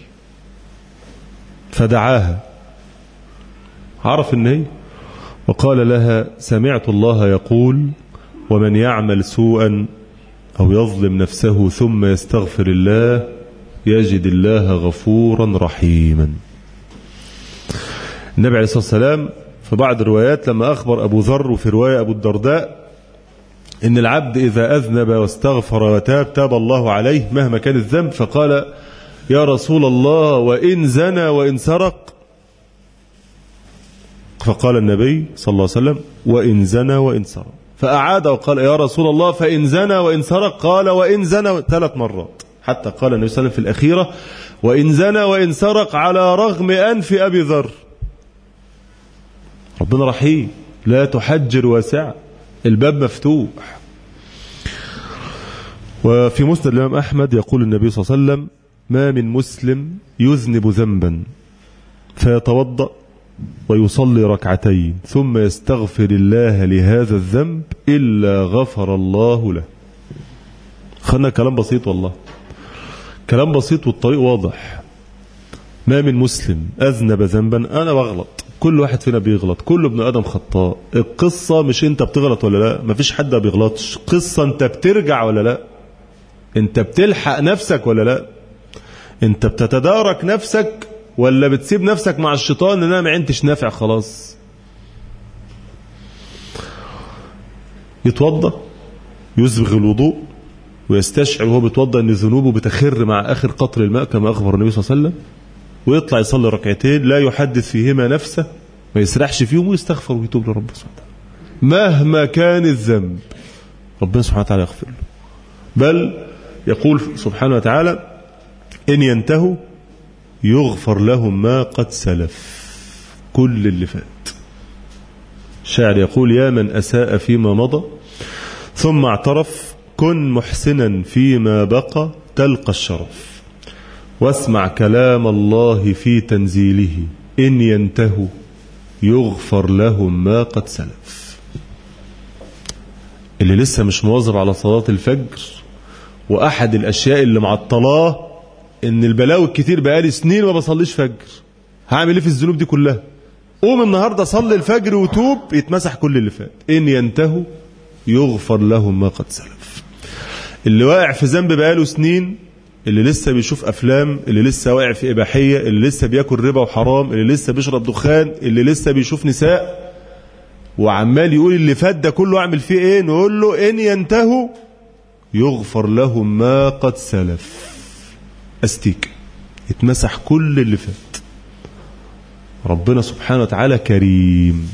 فدعاها، عرف ان هي، وقال لها: سمعت الله يقول: ومن يعمل سوءا أو يظلم نفسه ثم يستغفر الله يجد الله غفورا رحيما. النبي عليه الصلاة والسلام في بعض الروايات لما أخبر أبو ذر، وفي رواية أبو الدرداء، إن العبد إذا أذنب واستغفر وتاب تاب الله عليه مهما كان الذنب، فقال: يا رسول الله وإن زنى وإن سرق؟ فقال النبي صلى الله عليه وسلم: وإن زنى وإن سرق. فأعاد وقال: يا رسول الله فإن زنى وإن سرق؟ قال: وإن زنى، ثلاث مرات، حتى قال النبي صلى الله عليه وسلم في الأخيرة: وإن زنى وإن سرق على رغم أنف أبي ذر. ربنا رحيم، لا تحجر واسعة، الباب مفتوح. وفي مسند الإمام أحمد يقول النبي صلى الله عليه وسلم: ما من مسلم يذنب ذنبا فيتوضأ ويصلي ركعتين ثم يستغفر الله لهذا الذنب إلا غفر الله له. خلنا كلام بسيط، والله كلام بسيط والطريق واضح. ما من مسلم أذنب ذنبا، أنا بغلط، كل واحد فينا بيغلط، كل ابن آدم خطاء. القصة مش أنت بتغلط ولا لا، مفيش حد بيغلطش، قصة أنت بترجع ولا لا، أنت بتلحق نفسك ولا لا، أنت بتتدارك نفسك ولا بتسيب نفسك مع الشيطان ان انا ما عنديش نافع خلاص. يتوضا يسبغ الوضوء ويستشعر وهو بيتوضا ان ذنوبه بتخر مع اخر قطر الماء كما اخبر النبي صلى الله عليه وسلم، ويطلع يصلي ركعتين لا يحدث فيهما نفسه، ما يسرحش فيهم، ويستغفر ويتوب لربه سبحانه وتعالى مهما كان الذنب، ربنا سبحانه وتعالى يغفر له. بل يقول سبحانه وتعالى: إن ينتهوا يغفر لهم ما قد سلف، كل اللي فات. الشاعر يقول: يا من أساء فيما مضى ثم اعترف، كن محسنا فيما بقى تلقى الشرف، واسمع كلام الله في تنزيله، إن ينتهوا يغفر لهم ما قد سلف. اللي لسه مش مواظب على صلاة الفجر، وأحد الأشياء اللي معطلاه إن البلاوي الكتير بقالي سنين ما بصليش فجر، هعمل إيه في الذنوب دي كلها؟ قوم النهاردة صلي الفجر وتوب، يتمسح كل اللي فات. إن ينتهوا يغفر لهم ما قد سلف. اللي واقع في ذنب بقاله سنين، اللي لسه بيشوف أفلام، اللي لسه واقع في إباحية، اللي لسه بياكل ربا وحرام، اللي لسه بيشرب دخان، اللي لسه بيشوف نساء، وعمال يقول اللي فات ده كله أعمل فيه إيه؟ نقول له إن ينتهوا يغفر لهم ما قد سلف. أستيك يتمسح كل اللي فات. ربنا سبحانه وتعالى كريم.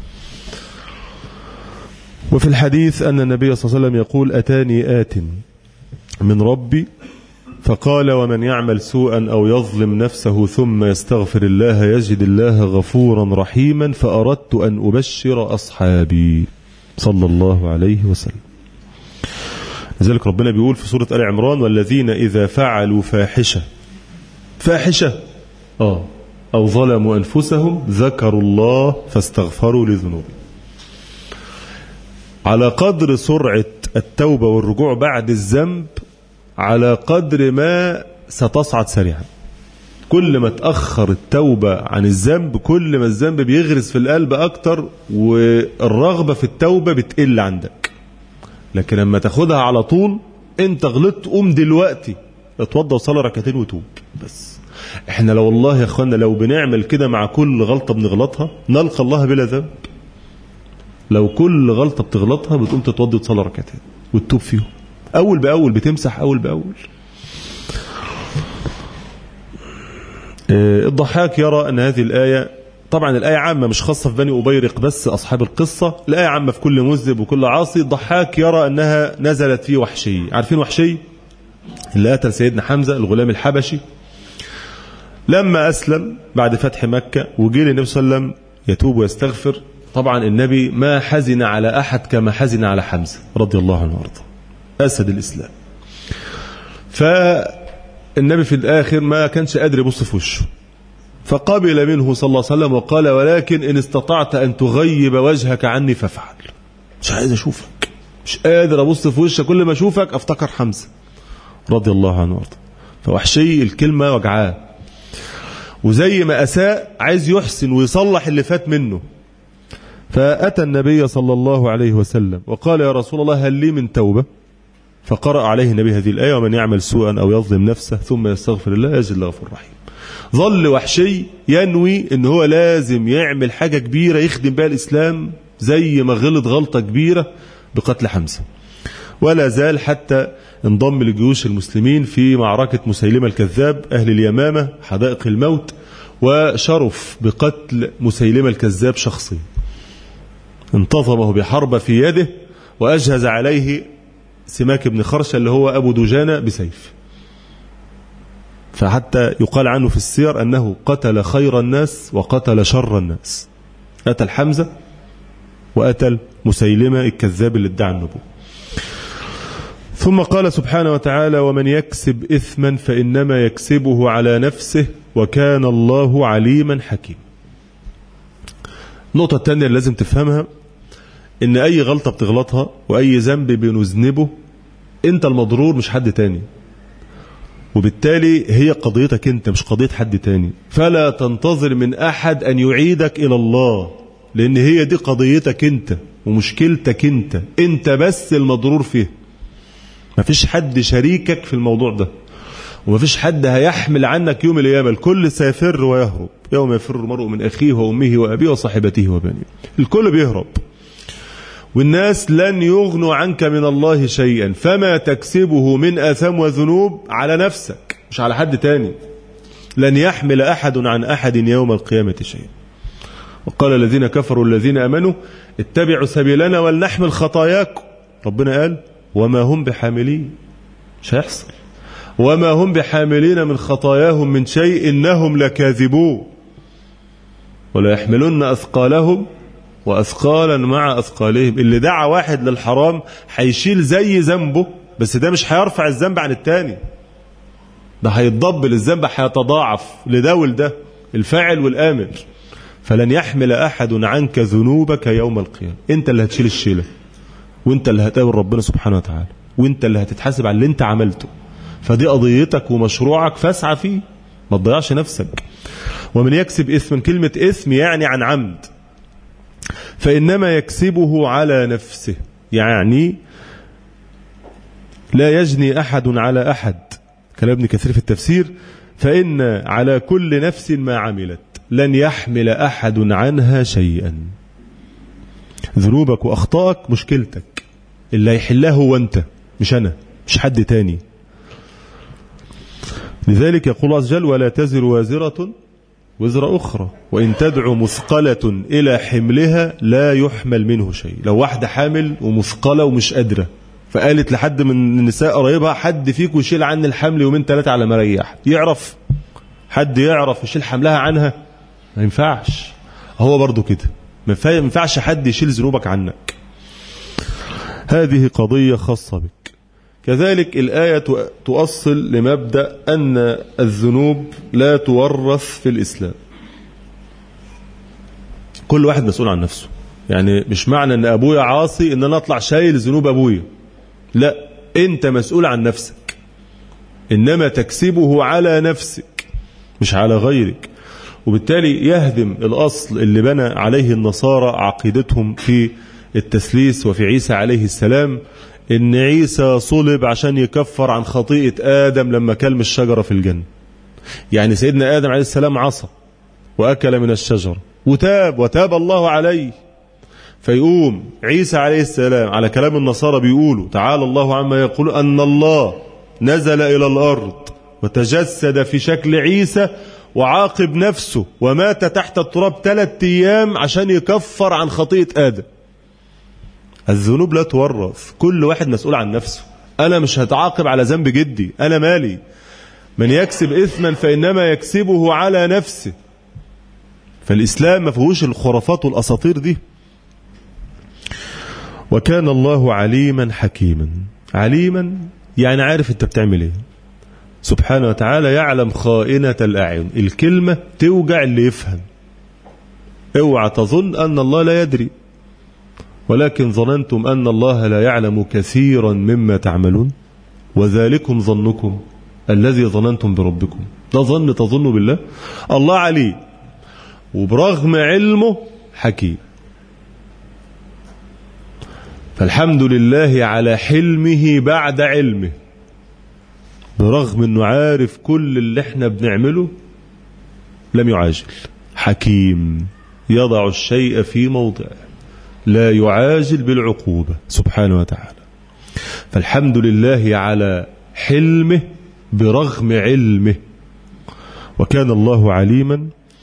وفي الحديث أن النبي صلى الله عليه وسلم يقول أتاني آت من ربي فقال ومن يعمل سوءا أو يظلم نفسه ثم يستغفر الله يجد الله غفورا رحيما فأردت أن أبشر أصحابي صلى الله عليه وسلم. لذلك ربنا بيقول في سورة آل عمران والذين إذا فعلوا فاحشة فاحشة آه أو ظلموا أنفسهم ذكروا الله فاستغفروا لذنوبهم. على قدر سرعة التوبة والرجوع بعد الذنب على قدر ما ستصعد سريعا. كل ما تأخر التوبة عن الذنب كل ما الذنب بيغرس في القلب أكتر والرغبة في التوبة بتقل عندك. لكن لما تاخدها على طول، انت غلطت قوم دلوقتي اتوضى وصلي ركعتين وتوب بس. احنا لو والله يا اخوانا لو بنعمل كده مع كل غلطة بنغلطها نلقى الله بلا ذنب. لو كل غلطة بتغلطها بتقوم تتوضى وتصلي ركعتين وتتوب فيهم أول بأول، بتمسح أول بأول. الضحاك يرى أن هذه الآية، طبعا الآية عامة مش خاصة في بني أبيرق بس أصحاب القصة، الآية عامة في كل مذنب وكل عاصي. الضحاك يرى أنها نزلت في وحشي. عارفين وحشي اللي قتل سيدنا حمزة الغلام الحبشي؟ لما أسلم بعد فتح مكة وجي للنبي صلى الله عليه وسلم يتوب ويستغفر، طبعا النبي ما حزن على أحد كما حزن على حمزة رضي الله عنه وارضاه، أسد الإسلام. فالنبي في الآخر ما كانش قادر يبص في وشه، فقبل منه صلى الله عليه وسلم وقال ولكن إن استطعت أن تغيب وجهك عني فافعل. مش عايز أشوفك، مش قادر أبص في وشك، كل ما أشوفك أفتكر حمزة رضي الله عنه وارضاه. فوحشي الكلمة وجعاه، وزي ما أساء عايز يحسن ويصلح اللي فات منه. فأتى النبي صلى الله عليه وسلم وقال يا رسول الله هل لي من توبة؟ فقرأ عليه النبي هذه الآية ومن يعمل سوءا أو يظلم نفسه ثم يستغفر الله يجد الله غفور رحيم. ظل وحشي ينوي ان هو لازم يعمل حاجة كبيرة يخدم بها الإسلام زي ما غلط غلطة كبيرة بقتل حمزة، ولا زال حتى انضم لجيوش المسلمين في معركة مسيلمة الكذاب أهل اليمامة حدائق الموت، وشرف بقتل مسيلمة الكذاب شخصيا. انتظمه بحربة في يده وأجهز عليه سماك بن خرشة اللي هو أبو دجانة بسيف. فحتى يقال عنه في السير أنه قتل خير الناس وقتل شر الناس. قتل حمزة وقتل مسيلمة الكذاب اللي ادعى النبوة. ثم قال سبحانه وتعالى ومن يكسب إثما فإنما يكسبه على نفسه وكان الله عليما حكيما. النقطة الثانية اللي لازم تفهمها إن أي غلطة بتغلطها وأي ذنب بنذنبه أنت المضرور مش حد تاني، وبالتالي هي قضيتك أنت مش قضية حد تاني. فلا تنتظر من أحد أن يعيدك إلى الله، لأن هي دي قضيتك أنت ومشكلتك أنت، أنت بس المضرور فيه. مفيش حد شريكك في الموضوع ده، ومفيش حد هيحمل عنك يوم القيامة. الكل سيفر ويهرب يوم يفر المرء من أخيه وأمه وأبيه وصاحبته وبنيه. الكل بيهرب، والناس لن يغنوا عنك من الله شيئا، فما تكسبه من آثام وذنوب على نفسك مش على حد تاني. لن يحمل أحد عن أحد يوم القيامة شيئا. وقال الذين كفروا الذين أمنوا اتبعوا سبيلنا ولنحمل خطاياكم. ربنا قال وما هم بحاملين، مش هيحصل. وما هم بحاملين من خطاياهم من شيء إنهم لكاذبون ولا يحملون أثقالهم وأثقالا مع أثقالهم. اللي دعا واحد للحرام هيشيل زي ذنبه، بس ده مش هيرفع الذنب عن التاني، ده هيتضبل الذنب، هيتضاعف لده ولده الفاعل والآمر. فلن يحمل أحد عنك ذنوبك يوم القيامة، انت اللي هتشيل الشيلة وانت اللي هتقابل ربنا سبحانه وتعالى، وانت اللي هتتحاسب على اللي انت عملته. فدي قضيتك ومشروعك، فاسعى فيه، ما تضيعش نفسك. ومن يكسب إثما، كلمة إثم يعني عن عمد، فإنما يكسبه على نفسه، يعني لا يجني أحد على أحد. كلام ابن كثير في التفسير: فإن على كل نفس ما عملت لن يحمل أحد عنها شيئا. ذنوبك وأخطائك مشكلتك، اللي هيحلها هو أنت، مش أنا، مش حد تاني. لذلك يقول الله عز وجل: ولا تزر وازرة وزر أخرى وإن تدعو مثقلة إلى حملها لا يحمل منه شيء. لو واحدة حامل ومثقلة ومش قادرة، فقالت لحد من النساء قريبها: حد فيكم يشيل عني الحمل يومين ثلاثة على مريح، يعرف حد يعرف يشيل حملها عنها؟ ما ينفعش. هو برضو كده، ما ينفعش حد يشيل ذنوبك عنك. هذه قضية خاصة بك. كذلك الآية تؤصل لمبدأ أن الذنوب لا تورث في الإسلام. كل واحد مسؤول عن نفسه. يعني مش معنى أن أبويا عاصي أن أنا أطلع شايل ذنوب أبويا، لا، أنت مسؤول عن نفسك، إنما تكسبه على نفسك مش على غيرك. وبالتالي يهدم الأصل اللي بنى عليه النصارى عقيدتهم في التثليث وفي عيسى عليه السلام، إن عيسى صلب عشان يكفر عن خطيئة آدم لما كل من الشجرة في الجنة. يعني سيدنا آدم عليه السلام عصى وأكل من الشجرة وتاب وتاب الله عليه، فيقوم عيسى عليه السلام على كلام النصارى بيقولوا: تعالى الله عما يقول، أن الله نزل إلى الأرض وتجسد في شكل عيسى وعاقب نفسه ومات تحت التراب ثلاثة أيام عشان يكفر عن خطيئة آدم. الذنوب لا تورث، كل واحد مسؤول عن نفسه. أنا مش هتعاقب على ذنب جدي، أنا مالي. من يكسب إثما فإنما يكسبه على نفسه. فالإسلام ما فيهوش الخرافات والأساطير دي. وكان الله عليما حكيما. عليما يعني عارف انت بتعمل ايه سبحانه وتعالى، يعلم خائنة الأعين. الكلمة توجع اللي يفهم. اوعى تظن أن الله لا يدري، ولكن ظننتم أن الله لا يعلم كثيرا مما تعملون وذلكم ظنكم الذي ظننتم بربكم. ده ظن تظنوا بالله. الله عليم وبرغم علمه حكيم. فالحمد لله على حلمه بعد علمه، برغم أنه عارف كل اللي احنا بنعمله لم يعاجل. حكيم يضع الشيء في موضعه، لا يعاجل بالعقوبة سبحانه وتعالى. فالحمد لله على حلمه برغم علمه. وكان الله عليما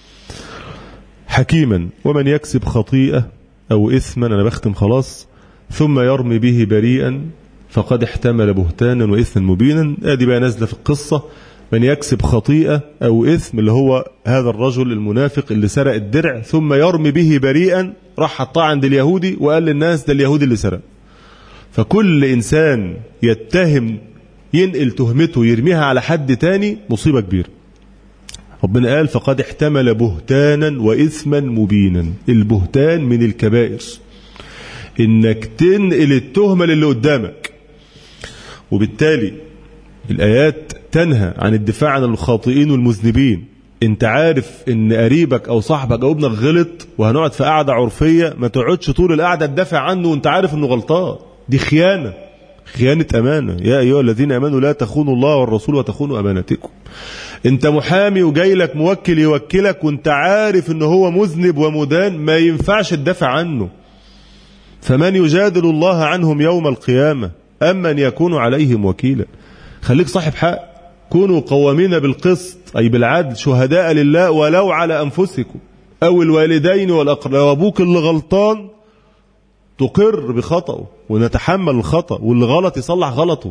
حكيما. ومن يكسب خطيئة أو إثما، أنا بختم خلاص، ثم يرمي به بريئا فقد احتمل بهتانا وإثما مبينا. ادي بقى نازله في القصة. من يكسب خطيئة أو إثم، اللي هو هذا الرجل المنافق اللي سرق الدرع، ثم يرمي به بريئا، راح حطاه عند اليهودي وقال للناس ده اليهودي اللي سرق. فكل إنسان يتهم ينقل تهمته يرميها على حد تاني مصيبة كبيرة. ربنا قال فقد احتمل بهتانا وإثما مبينا. البهتان من الكبائر، إنك تنقل التهمة للي قدامك. وبالتالي الآيات تنهى عن الدفاع عن الخاطئين والمذنبين. انت عارف ان قريبك او صاحبك او ابنك غلط وهنقعد في قعدة عرفية، ما تقعدش طول القعدة تدافع عنه وانت عارف انه غلطان. دي خيانة، خيانة أمانة. يا أيها الذين آمنوا لا تخونوا الله والرسول وتخونوا أمانتكم. انت محامي وجاي لك موكل يوكلك وانت عارف انه هو مذنب ومدان، ما ينفعش تدافع عنه. فمن يجادل الله عنهم يوم القيامة أم من يكون عليهم وكيلا. خليك صاحب حق. كونوا قوامين بالقسط أي بالعدل، شهداء لله ولو على أنفسكم أو الوالدين والأقربين. وأبوك اللي غلطان تقر بخطأه ونتحمل الخطأ، واللي غلط يصلح غلطه.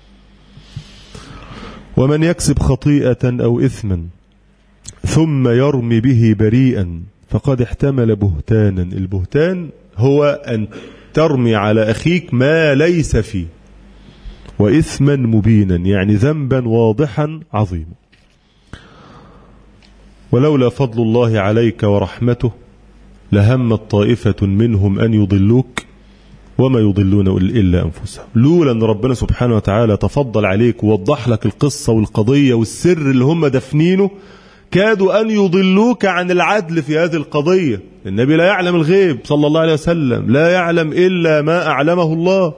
ومن يكسب خطيئة أو إثما ثم يرمي به بريئا فقد احتمل بهتانا. البهتان هو أن ترمي على أخيك ما ليس فيه، وإثما مبينا يعني ذنبا واضحا عظيما. ولولا فضل الله عليك ورحمته لهمت طائفة منهم أن يضلوك وما يضلون إلا أنفسهم. لولا أن ربنا سبحانه وتعالى تفضل عليك ووضح لك القصة والقضية والسر اللي هم دفنينه كادوا أن يضلوك عن العدل في هذه القضية. النبي لا يعلم الغيب صلى الله عليه وسلم، لا يعلم إلا ما أعلمه الله.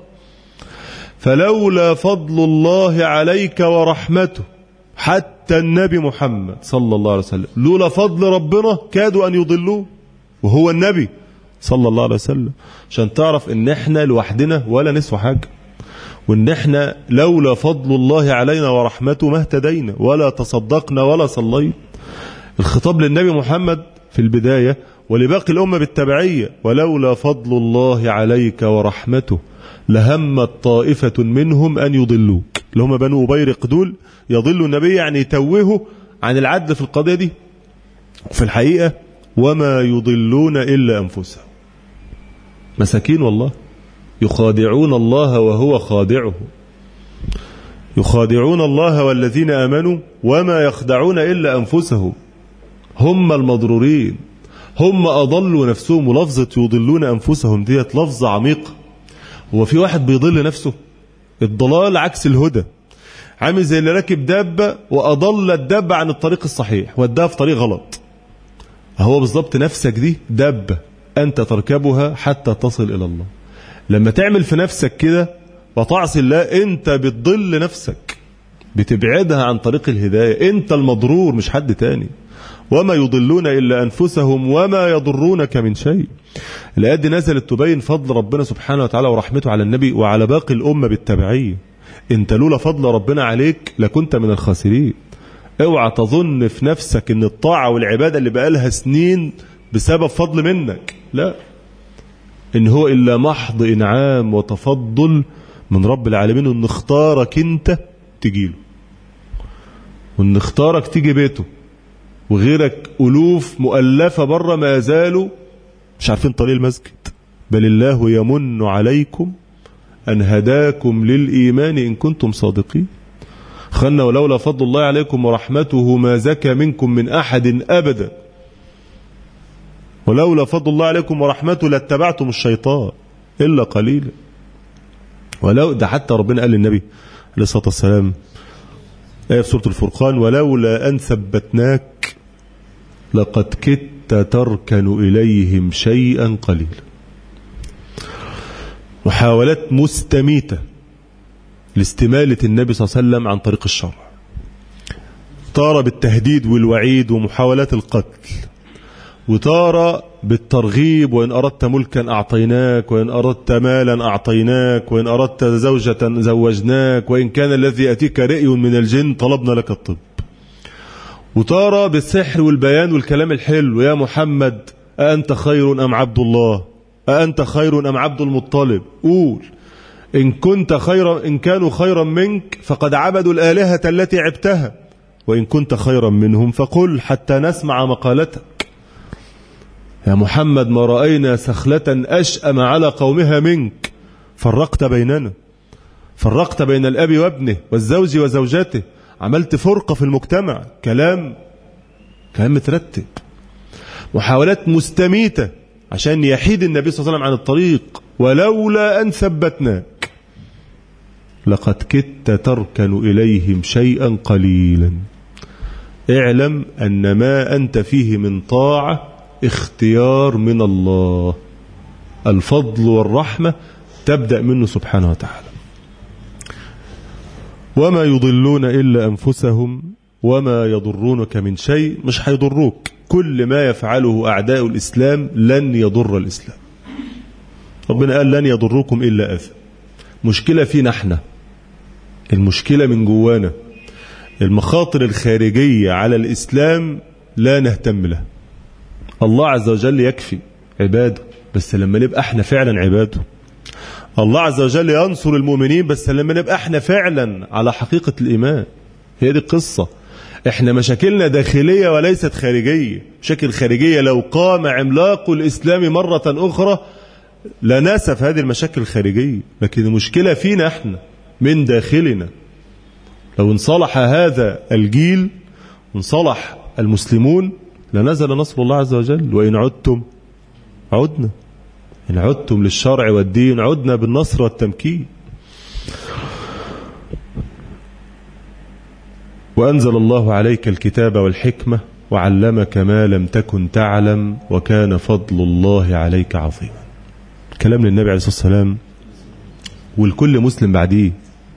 فلولا فضل الله عليك ورحمته، حتى النبي محمد صلى الله عليه وسلم لولا فضل ربنا كادوا أن يضلوه، وهو النبي صلى الله عليه وسلم. عشان تعرف ان احنا لوحدنا ولا نسوى حاجة، وان احنا لولا فضل الله علينا ورحمته ما اهتدينا ولا تصدقنا ولا صلينا. الخطاب للنبي محمد في البداية ولباقي الأمة بالتبعية: ولولا فضل الله عليك ورحمته لهمت طائفة منهم أن يضلوك، اللي هم بنو أبيرق دول يضلوا النبي، يعني يتوهوا عن العدل في القضية دي. وفي الحقيقة وما يضلون إلا أنفسهم. مساكين والله، يخادعون الله وهو خادعه، يخادعون الله والذين آمنوا وما يخدعون إلا أنفسهم. هم المضرورين، هم أضلوا نفسهم. ولفظة يضلون أنفسهم ديت لفظة عميقة. هو في واحد بيضل نفسه؟ الضلال عكس الهدى، عامل زي اللي راكب دابة وأضل الدابة عن الطريق الصحيح وداها في طريق غلط. هو بالضبط نفسك دي دابة أنت تركبها حتى تصل إلى الله. لما تعمل في نفسك كده وتعصي الله أنت بتضل نفسك، بتبعدها عن طريق الهداية. أنت المضرور مش حد تاني. وما يضلون إلا أنفسهم وما يضرونك من شيء. الآيات دي نزلت تبين فضل ربنا سبحانه وتعالى ورحمته على النبي وعلى باقي الأمة بالتبعية. أنت لولا فضل ربنا عليك لكنت من الخاسرين. اوعى تظن في نفسك ان الطاعة والعبادة اللي بقالها سنين بسبب فضل منك، لا، ان هو الا محض انعام وتفضل من رب العالمين، وان اختارك انت تجيله، وان اختارك تيجي بيته، وغيرك الوف مؤلفة بره ما زالوا مش عارفين طريق المسجد. بل الله يمن عليكم ان هداكم للإيمان ان كنتم صادقين. خلنا ولولا فضل الله عليكم ورحمته ما زكى منكم من أحد أبدا، ولولا فضل الله عليكم ورحمته لاتبعتم الشيطان إلا قليلا. ولو ده حتى ربنا قال للنبي عليه الصلاة والسلام آية في سورة الفرقان: ولولا أن ثبتناك لقد كدت تركن إليهم شيئا قليلا. محاولات مستميتة لاستمالة النبي صلى الله عليه وسلم عن طريق الشرع، تارة بالتهديد والوعيد ومحاولات القتل، وتارة بالترغيب: وإن أردت ملكا أعطيناك، وإن أردت مالا أعطيناك، وإن أردت زوجة زوجناك، وإن كان الذي أتيك رئي من الجن طلبنا لك الطب. وتارة بالسحر والبيان والكلام الحلو: يا محمد أأنت خير أم عبد الله؟ أأنت خير أم عبد المطلب؟ قول إن كنت خيرا، إن كانوا خيرا منك فقد عبدوا الآلهة التي عبتها، وإن كنت خيرا منهم فقل حتى نسمع مقالتك. يا محمد ما رأينا سخلة أشأم على قومها منك، فرقت بيننا، فرقت بين الأب وابنه والزوج وزوجته، عملت فرقة في المجتمع. كلام كلام مترتب، محاولات مستميتة عشان يحيد النبي صلى الله عليه وسلم عن الطريق. ولولا أن ثبتناك لقد كدت تركن إليهم شيئا قليلا. اعلم أن ما أنت فيه من طاعة اختيار من الله، الفضل والرحمة تبدأ منه سبحانه وتعالى. وما يضلون إلا أنفسهم وما يضرونك من شيء. مش هيضروك، كل ما يفعله أعداء الإسلام لن يضر الإسلام. ربنا قال لن يضركم إلا أذى. مشكلة فينا احنا، المشكلة من جوانا. المخاطر الخارجية على الإسلام لا نهتم لها. الله عز وجل يكفي عباده بس لما نبقى احنا فعلا عباده. الله عز وجل ينصر المؤمنين بس لما نبقى احنا فعلا على حقيقة الإيمان. هي دي القصة. احنا مشاكلنا داخلية وليست خارجية. مشاكل خارجية لو قام عملاق الإسلام مرة أخرى لنسف هذه المشاكل الخارجية، لكن المشكلة فينا احنا من داخلنا. لو انصلح هذا الجيل وانصلح المسلمون لنزل نصر الله عز وجل. وإن عدتم عدنا. إن عدتم للشرع والدين عدنا بالنصر والتمكين. وأنزل الله عليك الكتاب والحكمة وعلمك ما لم تكن تعلم وكان فضل الله عليك عظيما. كلام للنبي عليه الصلاة والسلام والكل مسلم بعديه.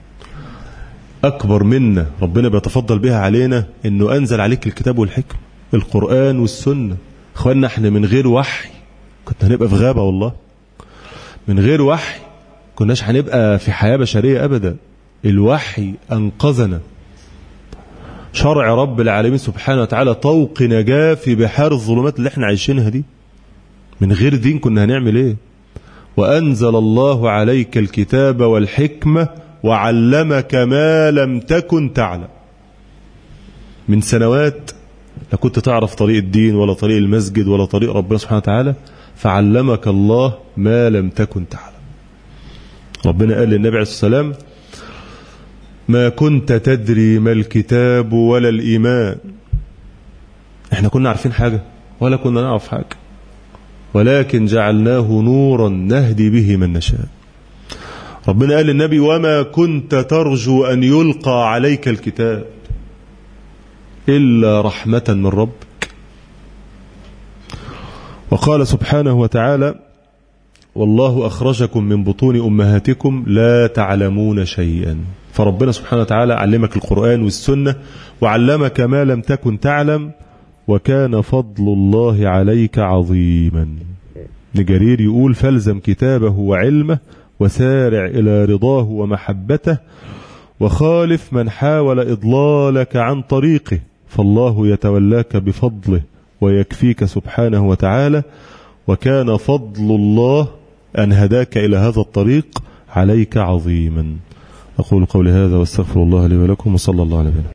أكبر منا ربنا بيتفضل بها علينا إنه أنزل عليك الكتاب والحكمة، القرآن والسنة. أخوانا احنا من غير وحي كنا هنبقى في غابة، والله من غير وحي كناش هنبقى في حياة بشرية أبدا. الوحي أنقذنا. شرع رب العالمين سبحانه وتعالى طوق نجاة في بحار الظلمات اللي احنا عايشينها دي. من غير دين كنا هنعمل ايه؟ وأنزل الله عليك الكتاب والحكمة وعلمك ما لم تكن تعلم. من سنوات لا كنت تعرف طريق الدين ولا طريق المسجد ولا طريق ربنا سبحانه وتعالى، فعلمك الله ما لم تكن تعلم. ربنا قال للنبي عليه الصلاة والسلام: ما كنت تدري ما الكتاب ولا الإيمان. احنا كنا عارفين حاجة ولا كنا نعرف حاجة، ولكن جعلناه نورا نهدي به من نشاء. ربنا قال للنبي: وما كنت ترجو أن يلقى عليك الكتاب إلا رحمة من ربك. وقال سبحانه وتعالى: والله أخرجكم من بطون أمهاتكم لا تعلمون شيئا. فربنا سبحانه وتعالى علمك القرآن والسنة وعلمك ما لم تكن تعلم وكان فضل الله عليك عظيما. ابن جرير يقول: فالزم كتابه وعلمه وسارع إلى رضاه ومحبته وخالف من حاول إضلالك عن طريقه، فالله يتولاك بفضله ويكفيك سبحانه وتعالى، وكان فضل الله أن هداك إلى هذا الطريق عليك عظيما. أقول قولي هذا واستغفر الله لي ولكم، وصلى الله عليه وسلم.